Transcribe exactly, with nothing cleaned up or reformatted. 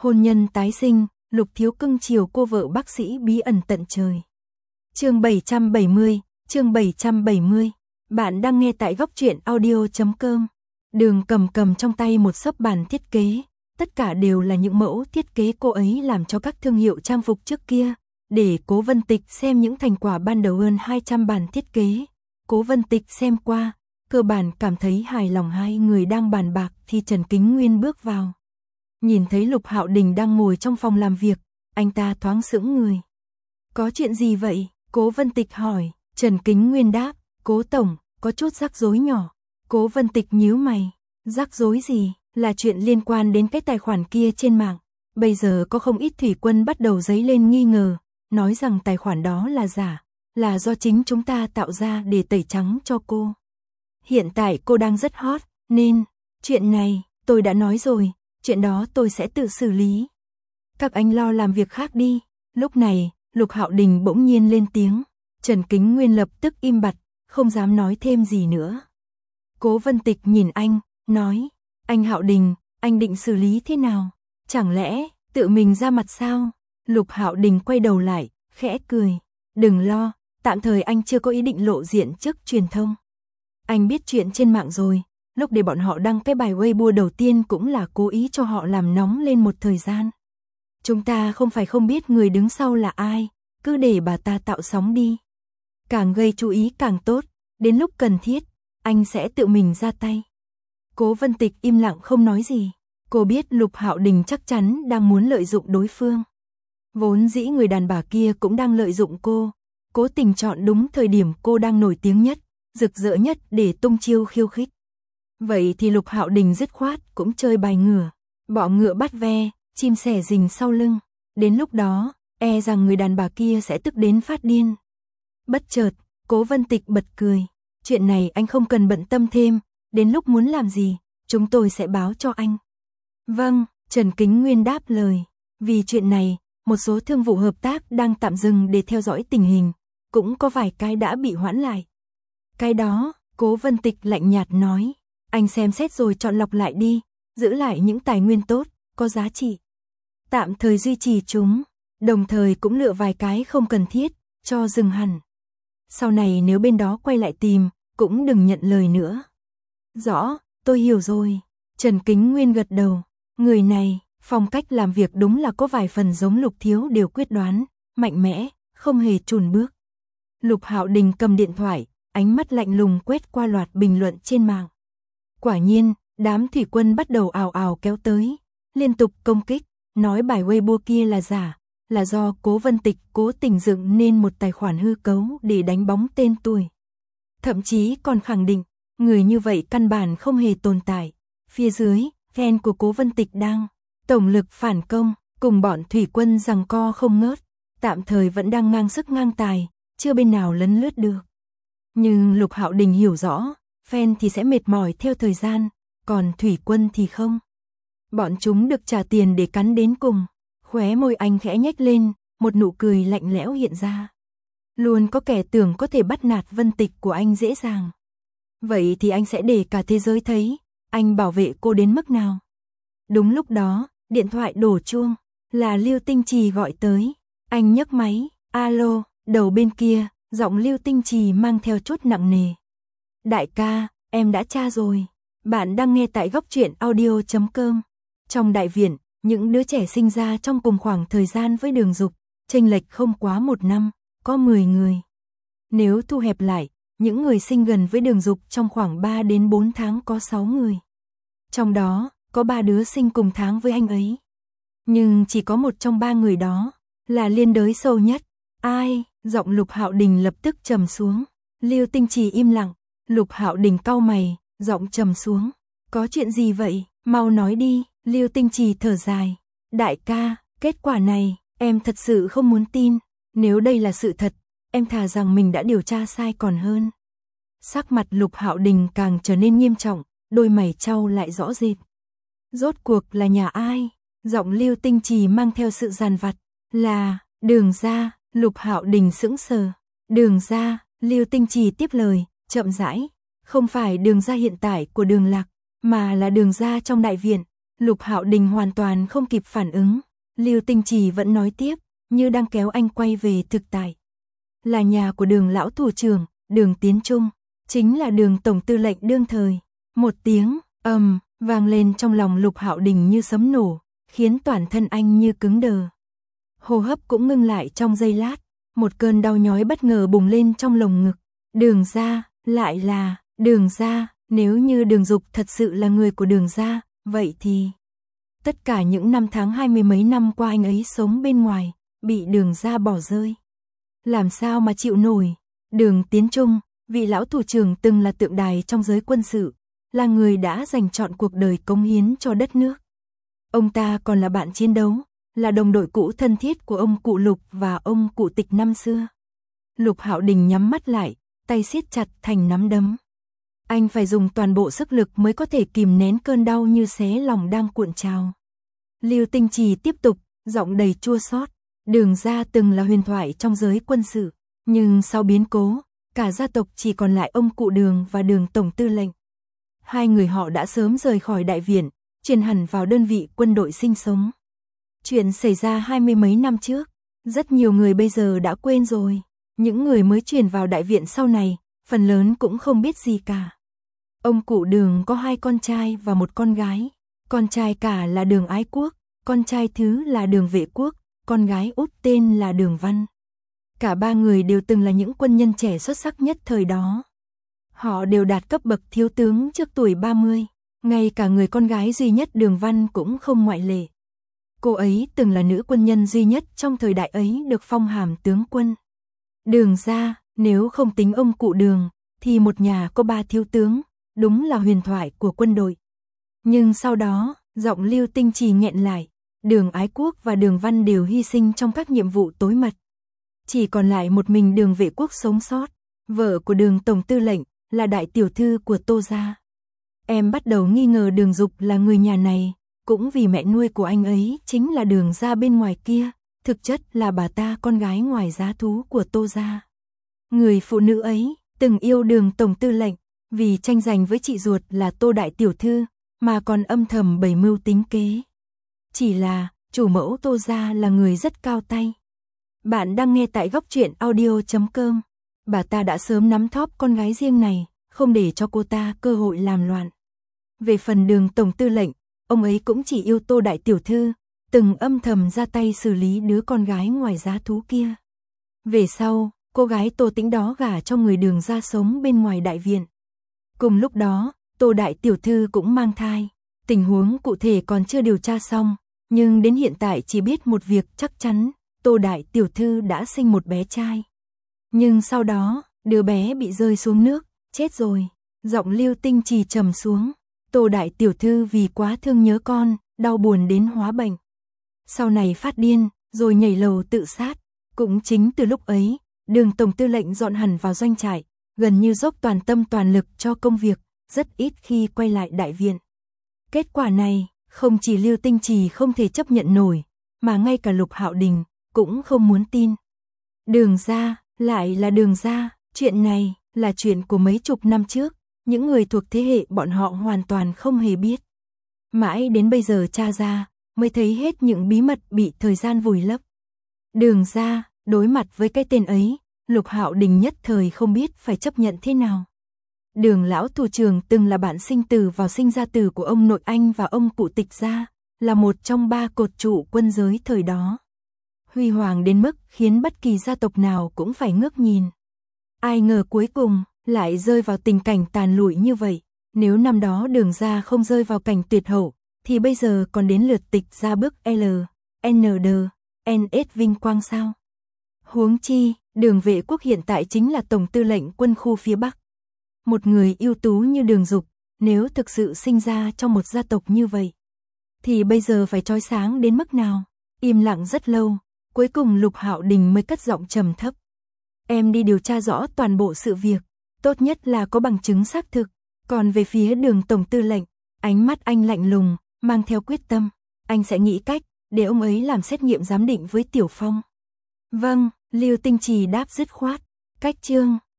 Hôn nhân tái sinh, Lục Thiếu cưng chiều cô vợ bác sĩ bí ẩn tận trời. Chương bảy trăm bảy mươi, chương bảy trăm bảy mươi. Bạn đang nghe tại góc truyện audio chấm com. Đường cầm cầm trong tay một xấp bản thiết kế, tất cả đều là những mẫu thiết kế cô ấy làm cho các thương hiệu trang phục trước kia, để Cố Vân Tịch xem những thành quả ban đầu. Hơn hai trăm bản thiết kế. Cố Vân Tịch xem qua, cơ bản cảm thấy hài lòng. Hai người đang bàn bạc thì Trần Kính Nguyên bước vào. Nhìn thấy Lục Hạo Đình đang ngồi trong phòng làm việc, anh ta thoáng sững người. Có chuyện gì vậy? Cố Vân Tịch hỏi. Trần Kính Nguyên đáp, Cố tổng, có chút rắc rối nhỏ. Cố Vân Tịch nhíu mày. Rắc rối gì? Là chuyện liên quan đến cái tài khoản kia trên mạng. Bây giờ có không ít thủy quân bắt đầu dấy lên nghi ngờ, nói rằng tài khoản đó là giả, là do chính chúng ta tạo ra để tẩy trắng cho cô. Hiện tại cô đang rất hot, nên, chuyện này, tôi đã nói rồi, chuyện đó tôi sẽ tự xử lý. Các anh lo làm việc khác đi. Lúc này, Lục Hạo Đình bỗng nhiên lên tiếng. Trần Kính Nguyên lập tức im bặt, không dám nói thêm gì nữa. Cố Vân Tịch nhìn anh, nói, anh Hạo Đình, anh định xử lý thế nào? Chẳng lẽ, tự mình ra mặt sao? Lục Hạo Đình quay đầu lại, khẽ cười. Đừng lo, tạm thời anh chưa có ý định lộ diện trước truyền thông. Anh biết chuyện trên mạng rồi, lúc để bọn họ đăng cái bài Weibo đầu tiên cũng là cố ý cho họ làm nóng lên một thời gian. Chúng ta không phải không biết người đứng sau là ai, cứ để bà ta tạo sóng đi. Càng gây chú ý càng tốt, đến lúc cần thiết, anh sẽ tự mình ra tay. Cố Vân Tịch im lặng không nói gì. Cô biết Lục Hạo Đình chắc chắn đang muốn lợi dụng đối phương. Vốn dĩ người đàn bà kia cũng đang lợi dụng cô, cố tình chọn đúng thời điểm cô đang nổi tiếng nhất, rực rỡ nhất để tung chiêu khiêu khích. Vậy thì Lục Hạo Đình dứt khoát cũng chơi bài ngửa, bọ ngựa bắt ve, chim sẻ rình sau lưng. Đến lúc đó, e rằng người đàn bà kia sẽ tức đến phát điên. Bất chợt, Cố Vân Tịch bật cười. Chuyện này anh không cần bận tâm thêm, đến lúc muốn làm gì, chúng tôi sẽ báo cho anh. Vâng, Trần Kính Nguyên đáp lời. Vì chuyện này, một số thương vụ hợp tác đang tạm dừng để theo dõi tình hình, cũng có vài cái đã bị hoãn lại. Cái đó, Cố Vân Tịch lạnh nhạt nói, anh xem xét rồi chọn lọc lại đi, giữ lại những tài nguyên tốt, có giá trị. Tạm thời duy trì chúng, đồng thời cũng lựa vài cái không cần thiết, cho dừng hẳn. Sau này nếu bên đó quay lại tìm, cũng đừng nhận lời nữa. Rõ, tôi hiểu rồi. Trần Kính Nguyên gật đầu. Người này, phong cách làm việc đúng là có vài phần giống Lục Thiếu, đều quyết đoán, mạnh mẽ, không hề chùn bước. Lục Hạo Đình cầm điện thoại, ánh mắt lạnh lùng quét qua loạt bình luận trên mạng. Quả nhiên, đám thủy quân bắt đầu ào ào kéo tới, liên tục công kích, nói bài Weibo kia là giả, là do Cố Vân Tịch cố tình dựng nên một tài khoản hư cấu để đánh bóng tên tuổi. Thậm chí còn khẳng định, người như vậy căn bản không hề tồn tại. Phía dưới, fan của Cố Vân Tịch đang tổng lực phản công, cùng bọn thủy quân giằng co không ngớt, tạm thời vẫn đang ngang sức ngang tài, chưa bên nào lấn lướt được. Nhưng Lục Hạo Đình hiểu rõ, fan thì sẽ mệt mỏi theo thời gian, còn thủy quân thì không. Bọn chúng được trả tiền để cắn đến cùng. Khóe môi anh khẽ nhếch lên, một nụ cười lạnh lẽo hiện ra. Luôn có kẻ tưởng có thể bắt nạt Vân Tịch của anh dễ dàng. Vậy thì anh sẽ để cả thế giới thấy, anh bảo vệ cô đến mức nào. Đúng lúc đó, điện thoại đổ chuông, là Lưu Tinh Trì gọi tới. Anh nhấc máy, alo, đầu bên kia, giọng Lưu Tinh Trì mang theo chút nặng nề. Đại ca, em đã tra rồi. Bạn đang nghe tại góc truyện audio chấm com. Trong đại viện, những đứa trẻ sinh ra trong cùng khoảng thời gian với Đường Dục, chênh lệch không quá một năm, có mười người. Nếu thu hẹp lại, những người sinh gần với Đường Dục trong khoảng ba đến bốn tháng có sáu người. Trong đó, có ba đứa sinh cùng tháng với anh ấy. Nhưng chỉ có một trong ba người đó, là liên đới sâu nhất. Ai? Giọng Lục Hạo Đình lập tức trầm xuống. Lưu Tinh Trì im lặng. Lục Hạo Đình cau mày, giọng trầm xuống. Có chuyện gì vậy? Mau nói đi. Lưu Tinh Trì thở dài. Đại ca, kết quả này, em thật sự không muốn tin. Nếu đây là sự thật, em thà rằng mình đã điều tra sai còn hơn. Sắc mặt Lục Hạo Đình càng trở nên nghiêm trọng, đôi mày chau lại rõ rệt. Rốt cuộc là nhà ai? Giọng Lưu Tinh Trì mang theo sự giàn vặt. Là, Đường gia. Lục Hạo Đình sững sờ. Đường gia. Lưu Tinh Trì tiếp lời, chậm rãi. Không phải Đường gia hiện tại của Đường Lạc, mà là Đường gia trong đại viện. Lục Hạo Đình hoàn toàn không kịp phản ứng, Lưu Tinh Trì vẫn nói tiếp, như đang kéo anh quay về thực tại. Là nhà của Đường lão thủ trưởng, Đường Tiến Trung, chính là Đường tổng tư lệnh đương thời. Một tiếng ầm vang lên trong lòng Lục Hạo Đình như sấm nổ, khiến toàn thân anh như cứng đờ. Hô hấp cũng ngưng lại trong giây lát, một cơn đau nhói bất ngờ bùng lên trong lồng ngực. Đường gia, lại là Đường gia, nếu như Đường Dục thật sự là người của Đường gia, vậy thì tất cả những năm tháng hai mươi mấy năm qua anh ấy sống bên ngoài, bị Đường gia bỏ rơi. Làm sao mà chịu nổi? Đường Tiến Trung, vị lão thủ trưởng từng là tượng đài trong giới quân sự, là người đã dành trọn cuộc đời cống hiến cho đất nước. Ông ta còn là bạn chiến đấu, là đồng đội cũ thân thiết của ông cụ Lục và ông cụ Tịch năm xưa. Lục Hạo Đình nhắm mắt lại, tay siết chặt thành nắm đấm. Anh phải dùng toàn bộ sức lực mới có thể kìm nén cơn đau như xé lòng đang cuộn trào. Lưu Tinh Trì tiếp tục, giọng đầy chua xót. Đường gia từng là huyền thoại trong giới quân sự, nhưng sau biến cố, cả gia tộc chỉ còn lại ông cụ Đường và Đường tổng tư lệnh. Hai người họ đã sớm rời khỏi đại viện, chuyển hẳn vào đơn vị quân đội sinh sống. Chuyện xảy ra hai mươi mấy năm trước, rất nhiều người bây giờ đã quên rồi. Những người mới chuyển vào đại viện sau này, phần lớn cũng không biết gì cả. Ông cụ Đường có hai con trai và một con gái. Con trai cả là Đường Ái Quốc, con trai thứ là Đường Vệ Quốc, con gái út tên là Đường Văn. Cả ba người đều từng là những quân nhân trẻ xuất sắc nhất thời đó. Họ đều đạt cấp bậc thiếu tướng trước tuổi ba mươi, ngay cả người con gái duy nhất Đường Văn cũng không ngoại lệ. Cô ấy từng là nữ quân nhân duy nhất trong thời đại ấy được phong hàm tướng quân. Đường gia, nếu không tính ông cụ Đường, thì một nhà có ba thiếu tướng, đúng là huyền thoại của quân đội. Nhưng sau đó, giọng Lưu Tinh Trì nghẹn lại, Đường Ái Quốc và Đường Văn đều hy sinh trong các nhiệm vụ tối mật. Chỉ còn lại một mình Đường Vệ Quốc sống sót, vợ của Đường tổng tư lệnh, là đại tiểu thư của Tô gia. Em bắt đầu nghi ngờ Đường Dục là người nhà này, cũng vì mẹ nuôi của anh ấy chính là Đường gia bên ngoài kia, thực chất là bà ta con gái ngoài giá thú của Tô gia. Người phụ nữ ấy từng yêu Đường tổng tư lệnh, vì tranh giành với chị ruột là Tô đại tiểu thư, mà còn âm thầm bày mưu tính kế. Chỉ là, chủ mẫu Tô gia là người rất cao tay. Bạn đang nghe tại góc truyện audio chấm com. Bà ta đã sớm nắm thóp con gái riêng này, không để cho cô ta cơ hội làm loạn. Về phần Đường tổng tư lệnh, ông ấy cũng chỉ yêu Tô đại tiểu thư, từng âm thầm ra tay xử lý đứa con gái ngoài giá thú kia. Về sau, cô gái Tô Tĩnh đó gả cho người Đường gia sống bên ngoài đại viện. Cùng lúc đó, Tô đại tiểu thư cũng mang thai. Tình huống cụ thể còn chưa điều tra xong, nhưng đến hiện tại chỉ biết một việc chắc chắn, Tô đại tiểu thư đã sinh một bé trai. Nhưng sau đó, đứa bé bị rơi xuống nước, chết rồi. Giọng Lưu Tinh Trì trầm xuống. Tô đại tiểu thư vì quá thương nhớ con, đau buồn đến hóa bệnh. Sau này phát điên, rồi nhảy lầu tự sát. Cũng chính từ lúc ấy, Đường tổng tư lệnh dọn hẳn vào doanh trại, gần như dốc toàn tâm toàn lực cho công việc, rất ít khi quay lại đại viện. Kết quả này, không chỉ Lưu Tinh Trì không thể chấp nhận nổi, mà ngay cả Lục Hạo Đình cũng không muốn tin. Đường gia, lại là Đường gia, chuyện này là chuyện của mấy chục năm trước, những người thuộc thế hệ bọn họ hoàn toàn không hề biết. Mãi đến bây giờ tra ra, mới thấy hết những bí mật bị thời gian vùi lấp. Đường gia, đối mặt với cái tên ấy, Lục Hạo Đình nhất thời không biết phải chấp nhận thế nào. Đường lão thủ trưởng từng là bạn sinh tử vào sinh ra tử của ông nội anh và ông cụ Tịch gia, là một trong ba cột trụ quân giới thời đó. Huy hoàng đến mức khiến bất kỳ gia tộc nào cũng phải ngước nhìn. Ai ngờ cuối cùng lại rơi vào tình cảnh tàn lụi như vậy. Nếu năm đó Đường gia không rơi vào cảnh tuyệt hậu, thì bây giờ còn đến lượt Tịch gia bước L, N D, N S vinh quang sao? Huống chi, Đường Vệ Quốc hiện tại chính là tổng tư lệnh quân khu phía Bắc. Một người ưu tú như Đường Dục, nếu thực sự sinh ra trong một gia tộc như vậy, thì bây giờ phải chói sáng đến mức nào? Im lặng rất lâu, cuối cùng Lục Hạo Đình mới cất giọng trầm thấp. Em đi điều tra rõ toàn bộ sự việc, tốt nhất là có bằng chứng xác thực. Còn về phía Đường tổng tư lệnh, ánh mắt anh lạnh lùng, mang theo quyết tâm. Anh sẽ nghĩ cách để ông ấy làm xét nghiệm giám định với Tiểu Phong. Vâng, Lưu Tinh Trì đáp dứt khoát. Cách chương